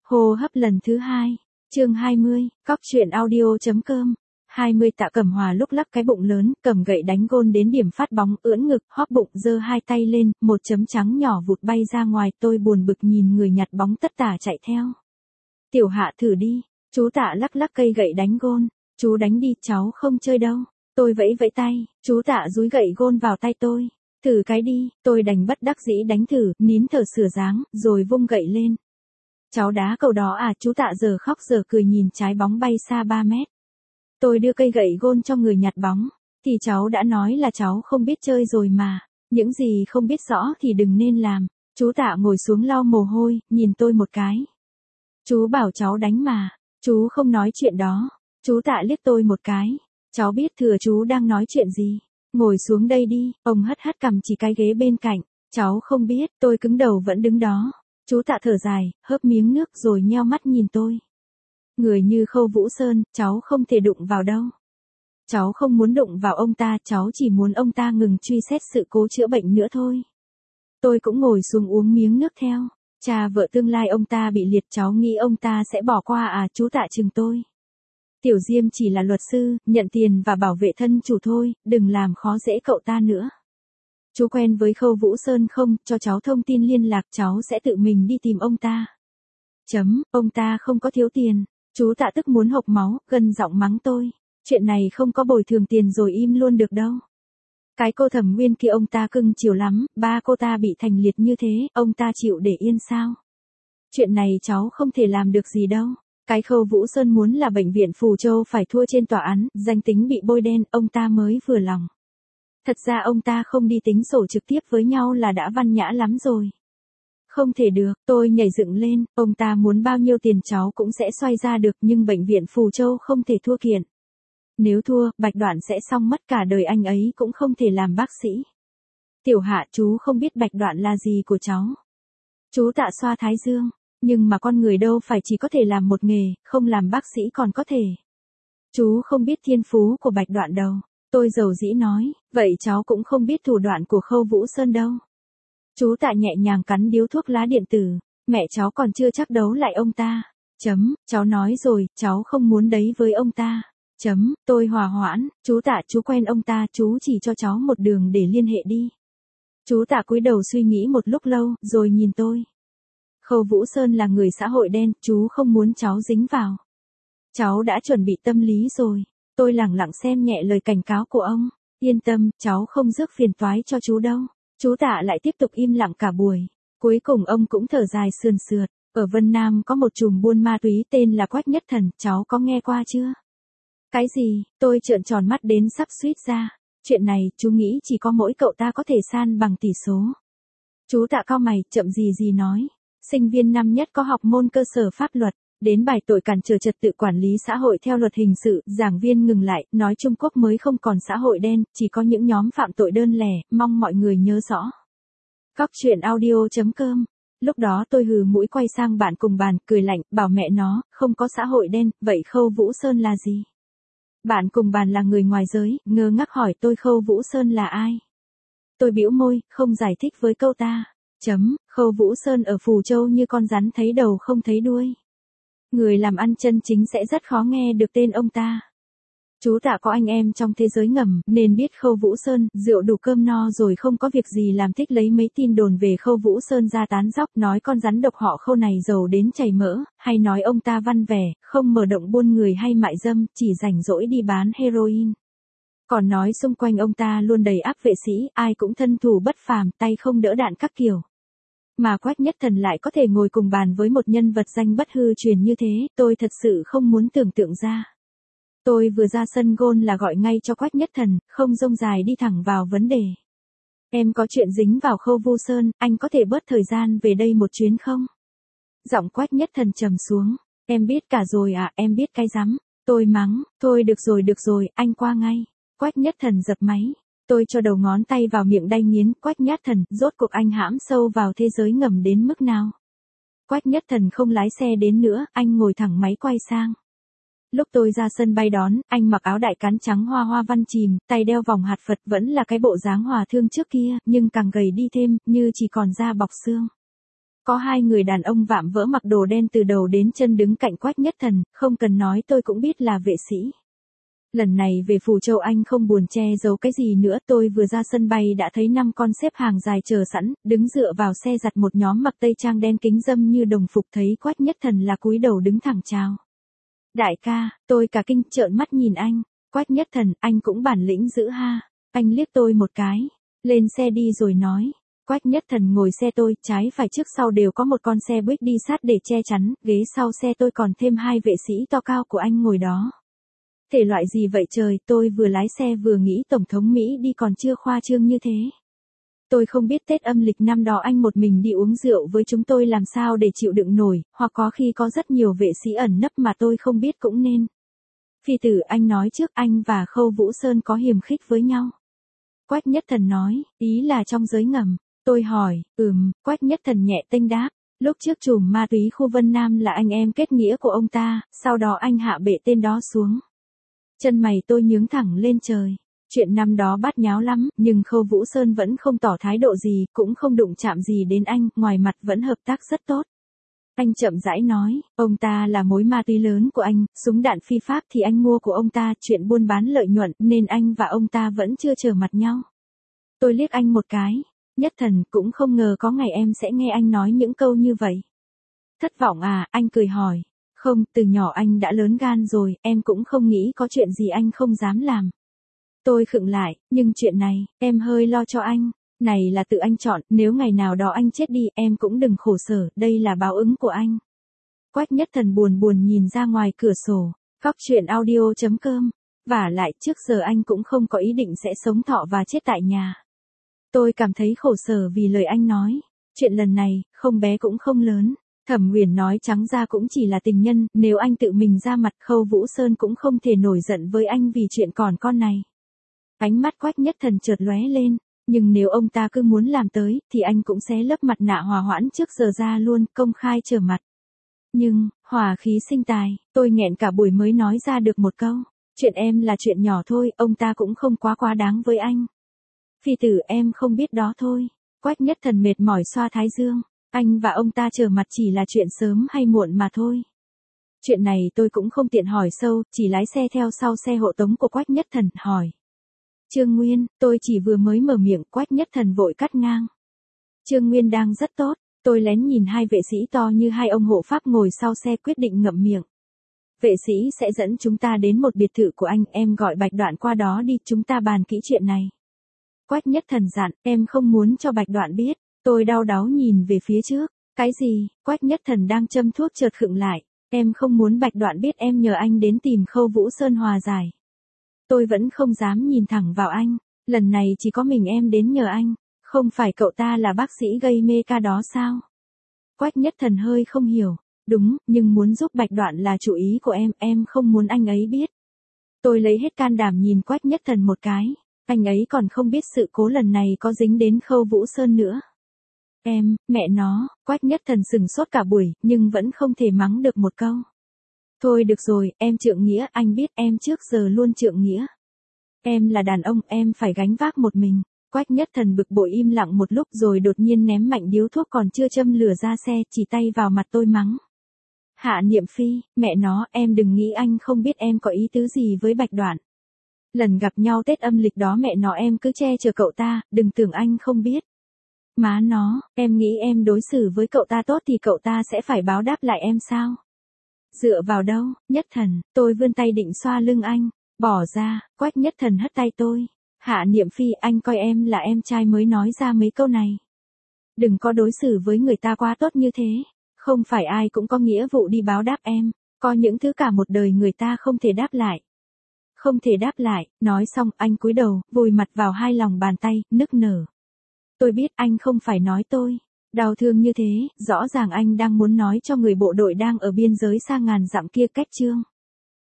Hô hấp lần thứ 2, chương 20, cóc truyện audio.com. 20 Tạ Cẩm Hòa lúc lắc cái bụng lớn, cầm gậy đánh gôn đến điểm phát bóng, ưỡn ngực, hóp bụng, giơ hai tay lên, một chấm trắng nhỏ vụt bay ra ngoài. Tôi buồn bực nhìn người nhặt bóng tất tả chạy theo. Tiểu Hạ thử đi. Chú Tạ lắc lắc cây gậy đánh gôn. Chú đánh đi, cháu không chơi đâu. Tôi vẫy vẫy tay, chú Tạ dúi gậy gôn vào tay tôi. Thử cái đi, tôi đành bất đắc dĩ đánh thử, nín thở sửa dáng, rồi vung gậy lên. Cháu đá cầu đó à? Chú Tạ giờ khóc giờ cười nhìn trái bóng bay xa 3 mét. Tôi đưa cây gậy gôn cho người nhặt bóng. Thì cháu đã nói là cháu không biết chơi rồi mà. Những gì không biết rõ thì đừng nên làm. Chú Tạ ngồi xuống lau mồ hôi, nhìn tôi một cái. Chú bảo cháu đánh mà. Chú không nói chuyện đó. Chú Tạ liếc tôi một cái. Cháu biết thừa chú đang nói chuyện gì. Ngồi xuống đây đi. Ông hất hất cằm chỉ cái ghế bên cạnh. Cháu không biết. Tôi cứng đầu vẫn đứng đó. Chú Tạ thở dài, hớp miếng nước rồi nheo mắt nhìn tôi. Người như Khâu Vũ Sơn, cháu không thể đụng vào đâu. Cháu không muốn đụng vào ông ta, cháu chỉ muốn ông ta ngừng truy xét sự cố chữa bệnh nữa thôi. Tôi cũng ngồi xuống uống miếng nước theo. Cha vợ tương lai ông ta bị liệt, cháu nghĩ ông ta sẽ bỏ qua à? Chú Tạ chừng tôi. Tiểu Diêm chỉ là luật sư, nhận tiền và bảo vệ thân chủ thôi, đừng làm khó dễ cậu ta nữa. Chú quen với Khâu Vũ Sơn không? Cho cháu thông tin liên lạc, cháu sẽ tự mình đi tìm ông ta. Ông ta không có thiếu tiền. Chú Tạ tức muốn hộc máu, gần giọng mắng tôi. Chuyện này không có bồi thường tiền rồi im luôn được đâu. Cái cô Thẩm Nguyên kia ông ta cưng chiều lắm, ba cô ta bị thành liệt như thế, ông ta chịu để yên sao? Chuyện này cháu không thể làm được gì đâu. Cái Khâu Vũ Sơn muốn là bệnh viện Phù Châu phải thua trên tòa án, danh tính bị bôi đen, ông ta mới vừa lòng. Thật ra ông ta không đi tính sổ trực tiếp với nhau là đã văn nhã lắm rồi. Không thể được, tôi nhảy dựng lên, ông ta muốn bao nhiêu tiền cháu cũng sẽ xoay ra được, nhưng bệnh viện Phù Châu không thể thua kiện. Nếu thua, Bạch Đoạn sẽ xong mất cả đời, anh ấy cũng không thể làm bác sĩ. Tiểu Hạ, chú không biết Bạch Đoạn là gì của cháu. Chú Tạ xoa thái dương, nhưng mà con người đâu phải chỉ có thể làm một nghề, không làm bác sĩ còn có thể. Chú không biết thiên phú của Bạch Đoạn đâu. Tôi dầu dĩ nói, vậy cháu cũng không biết thủ đoạn của Khâu Vũ Sơn đâu. Chú Tạ nhẹ nhàng cắn điếu thuốc lá điện tử, mẹ cháu còn chưa chắc đấu lại ông ta. Cháu nói rồi, cháu không muốn đấy với ông ta. Tôi hòa hoãn, chú Tạ chú quen ông ta, chú chỉ cho cháu một đường để liên hệ đi. Chú Tạ cúi đầu suy nghĩ một lúc lâu, rồi nhìn tôi. Khâu Vũ Sơn là người xã hội đen, chú không muốn cháu dính vào. Cháu đã chuẩn bị tâm lý rồi. Tôi lẳng lặng xem nhẹ lời cảnh cáo của ông. Yên tâm, cháu không rước phiền toái cho chú đâu. Chú Tạ lại tiếp tục im lặng cả buổi. Cuối cùng ông cũng thở dài sườn sượt. Ở Vân Nam có một trùm buôn ma túy tên là Quách Nhất Thần, cháu có nghe qua chưa? Cái gì? Tôi trợn tròn mắt đến sắp suýt ra. Chuyện này, chú nghĩ chỉ có mỗi cậu ta có thể san bằng tỷ số. Chú Tạ cau mày, chậm gì nói. Sinh viên năm nhất có học môn cơ sở pháp luật. Đến bài tội cản trở trật tự quản lý xã hội theo luật hình sự, giảng viên ngừng lại, nói Trung Quốc mới không còn xã hội đen, chỉ có những nhóm phạm tội đơn lẻ, mong mọi người nhớ rõ. Cóc truyện audio.com. Lúc đó tôi hừ mũi quay sang bạn cùng bàn, cười lạnh, bảo mẹ nó, không có xã hội đen, vậy Khâu Vũ Sơn là gì? Bạn cùng bàn là người ngoài giới, ngơ ngác hỏi tôi Khâu Vũ Sơn là ai? Tôi bĩu môi, không giải thích với câu ta. Khâu Vũ Sơn ở Phù Châu như con rắn thấy đầu không thấy đuôi. Người làm ăn chân chính sẽ rất khó nghe được tên ông ta. Chú Tạ có anh em trong thế giới ngầm, nên biết Khâu Vũ Sơn, rượu đủ cơm no rồi không có việc gì làm thích lấy mấy tin đồn về Khâu Vũ Sơn ra tán dóc, nói con rắn độc họ Khâu này giàu đến chảy mỡ, hay nói ông ta văn vẻ, không mở động buôn người hay mại dâm, chỉ rảnh rỗi đi bán heroin. Còn nói xung quanh ông ta luôn đầy áp vệ sĩ, ai cũng thân thủ bất phàm, tay không đỡ đạn các kiểu. Mà Quách Nhất Thần lại có thể ngồi cùng bàn với một nhân vật danh bất hư truyền như thế, tôi thật sự không muốn tưởng tượng ra. Tôi vừa ra sân gôn là gọi ngay cho Quách Nhất Thần, không rông dài đi thẳng vào vấn đề. Em có chuyện dính vào Khâu Vũ Sơn, anh có thể bớt thời gian về đây một chuyến không? Giọng Quách Nhất Thần trầm xuống. Em biết cả rồi à? Em biết cái rắm. Tôi mắng, thôi được rồi, anh qua ngay. Quách Nhất Thần dập máy. Tôi cho đầu ngón tay vào miệng đay nghiến. Quách Nhất Thần, rốt cuộc anh hãm sâu vào thế giới ngầm đến mức nào? Quách Nhất Thần không lái xe đến nữa, anh ngồi thẳng máy quay sang. Lúc tôi ra sân bay đón, anh mặc áo đại cán trắng hoa hoa văn chìm, tay đeo vòng hạt Phật, vẫn là cái bộ dáng hòa thương trước kia, nhưng càng gầy đi thêm, như chỉ còn da bọc xương. Có hai người đàn ông vạm vỡ mặc đồ đen từ đầu đến chân đứng cạnh Quách Nhất Thần, không cần nói tôi cũng biết là vệ sĩ. Lần này về Phù Châu anh không buồn che giấu cái gì nữa, tôi vừa ra sân bay đã thấy 5 con xếp hàng dài chờ sẵn, đứng dựa vào xe giặt một nhóm mặc tây trang đen kính râm như đồng phục, thấy Quách Nhất Thần là cúi đầu đứng thẳng chào. Đại ca, tôi cả kinh trợn mắt nhìn anh. Quách Nhất Thần, anh cũng bản lĩnh dữ ha. Anh liếc tôi một cái, lên xe đi rồi nói. Quách Nhất Thần ngồi xe tôi, trái phải trước sau đều có một con xe buýt đi sát để che chắn, ghế sau xe tôi còn thêm hai vệ sĩ to cao của anh ngồi đó. Thể loại gì vậy trời, tôi vừa lái xe vừa nghĩ Tổng thống Mỹ đi còn chưa khoa trương như thế. Tôi không biết Tết âm lịch năm đó anh một mình đi uống rượu với chúng tôi làm sao để chịu đựng nổi, hoặc có khi có rất nhiều vệ sĩ ẩn nấp mà tôi không biết cũng nên. Phi tử, anh nói trước anh và Khâu Vũ Sơn có hiềm khích với nhau. Quách Nhất Thần nói, ý là trong giới ngầm. Tôi hỏi, Quách Nhất Thần nhẹ tênh đáp. Lúc trước trùm ma túy khu Vân Nam là anh em kết nghĩa của ông ta, sau đó anh hạ bệ tên đó xuống. Chân mày tôi nhướng thẳng lên trời. Chuyện năm đó bát nháo lắm, nhưng Khâu Vũ Sơn vẫn không tỏ thái độ gì, cũng không đụng chạm gì đến anh, ngoài mặt vẫn hợp tác rất tốt. Anh chậm rãi nói, ông ta là mối ma túy lớn của anh, súng đạn phi pháp thì anh mua của ông ta, chuyện buôn bán lợi nhuận, nên anh và ông ta vẫn chưa trở mặt nhau. Tôi liếc anh một cái. Nhất Thần, cũng không ngờ có ngày em sẽ nghe anh nói những câu như vậy. Thất vọng à, anh cười hỏi. Không, từ nhỏ anh đã lớn gan rồi, em cũng không nghĩ có chuyện gì anh không dám làm. Tôi khựng lại, nhưng chuyện này, em hơi lo cho anh. Này là tự anh chọn, nếu ngày nào đó anh chết đi, em cũng đừng khổ sở, đây là báo ứng của anh. Quách Nhất Thần buồn buồn nhìn ra ngoài cửa sổ. Góc truyện audio.com. Vả lại, trước giờ anh cũng không có ý định sẽ sống thọ và chết tại nhà. Tôi cảm thấy khổ sở vì lời anh nói. Chuyện lần này, không bé cũng không lớn. Thẩm Uyển nói trắng ra cũng chỉ là tình nhân, nếu anh tự mình ra mặt, Khâu Vũ Sơn cũng không thể nổi giận với anh vì chuyện còn con này. Ánh mắt Quách Nhất Thần chợt lóe lên, nhưng nếu ông ta cứ muốn làm tới, thì anh cũng sẽ lấp mặt nạ hòa hoãn trước giờ ra luôn, công khai trở mặt. Nhưng, hòa khí sinh tài, tôi nghẹn cả buổi mới nói ra được một câu. Chuyện em là chuyện nhỏ thôi, ông ta cũng không quá đáng với anh. Phi tử, em không biết đó thôi. Quách Nhất Thần mệt mỏi xoa thái dương. Anh và ông ta trở mặt chỉ là chuyện sớm hay muộn mà thôi. Chuyện này tôi cũng không tiện hỏi sâu, chỉ lái xe theo sau xe hộ tống của Quách Nhất Thần, hỏi. Trương Nguyên, tôi chỉ vừa mới mở miệng, Quách Nhất Thần vội cắt ngang. Trương Nguyên đang rất tốt, tôi lén nhìn hai vệ sĩ to như hai ông hộ pháp ngồi sau xe quyết định ngậm miệng. Vệ sĩ sẽ dẫn chúng ta đến một biệt thự của anh, em gọi Bạch Đoạn qua đó đi, chúng ta bàn kỹ chuyện này. Quách Nhất Thần dặn, em không muốn cho Bạch Đoạn biết. Tôi đau đáu nhìn về phía trước. Cái gì? Quách Nhất Thần đang châm thuốc chợt khựng lại. Em không muốn Bạch Đoạn biết em nhờ anh đến tìm Khâu Vũ Sơn hòa giải. Tôi vẫn không dám nhìn thẳng vào anh. Lần này chỉ có mình em đến nhờ anh. Không phải cậu ta là bác sĩ gây mê ca đó sao? Quách Nhất Thần hơi không hiểu. Đúng, nhưng muốn giúp Bạch Đoạn là chủ ý của em không muốn anh ấy biết. Tôi lấy hết can đảm nhìn Quách Nhất Thần một cái. Anh ấy còn không biết sự cố lần này có dính đến Khâu Vũ Sơn nữa. Mẹ nó, Quách Nhất Thần sừng sốt cả buổi, nhưng vẫn không thể mắng được một câu. Thôi được rồi, em trượng nghĩa, anh biết em trước giờ luôn trượng nghĩa. Em là đàn ông, em phải gánh vác một mình. Quách Nhất Thần bực bội im lặng một lúc rồi đột nhiên ném mạnh điếu thuốc còn chưa châm lửa ra xe, chỉ tay vào mặt tôi mắng. Hạ Niệm Phi, mẹ nó, em đừng nghĩ anh không biết em có ý tứ gì với Bạch Đoạn. Lần gặp nhau Tết âm lịch đó mẹ nó em cứ che chở cậu ta, đừng tưởng anh không biết. Má nó, em nghĩ em đối xử với cậu ta tốt thì cậu ta sẽ phải báo đáp lại em sao? Dựa vào đâu? Nhất Thần, tôi vươn tay định xoa lưng anh. Bỏ ra, Quách Nhất Thần hất tay tôi. Hạ Niệm Phi, anh coi em là em trai mới nói ra mấy câu này. Đừng có đối xử với người ta quá tốt như thế. Không phải ai cũng có nghĩa vụ đi báo đáp em. Có những thứ cả một đời người ta không thể đáp lại. Không thể đáp lại, nói xong anh cúi đầu, vùi mặt vào hai lòng bàn tay, nức nở. Tôi biết anh không phải nói tôi. Đau thương như thế, rõ ràng anh đang muốn nói cho người bộ đội đang ở biên giới xa ngàn dặm kia cách chương.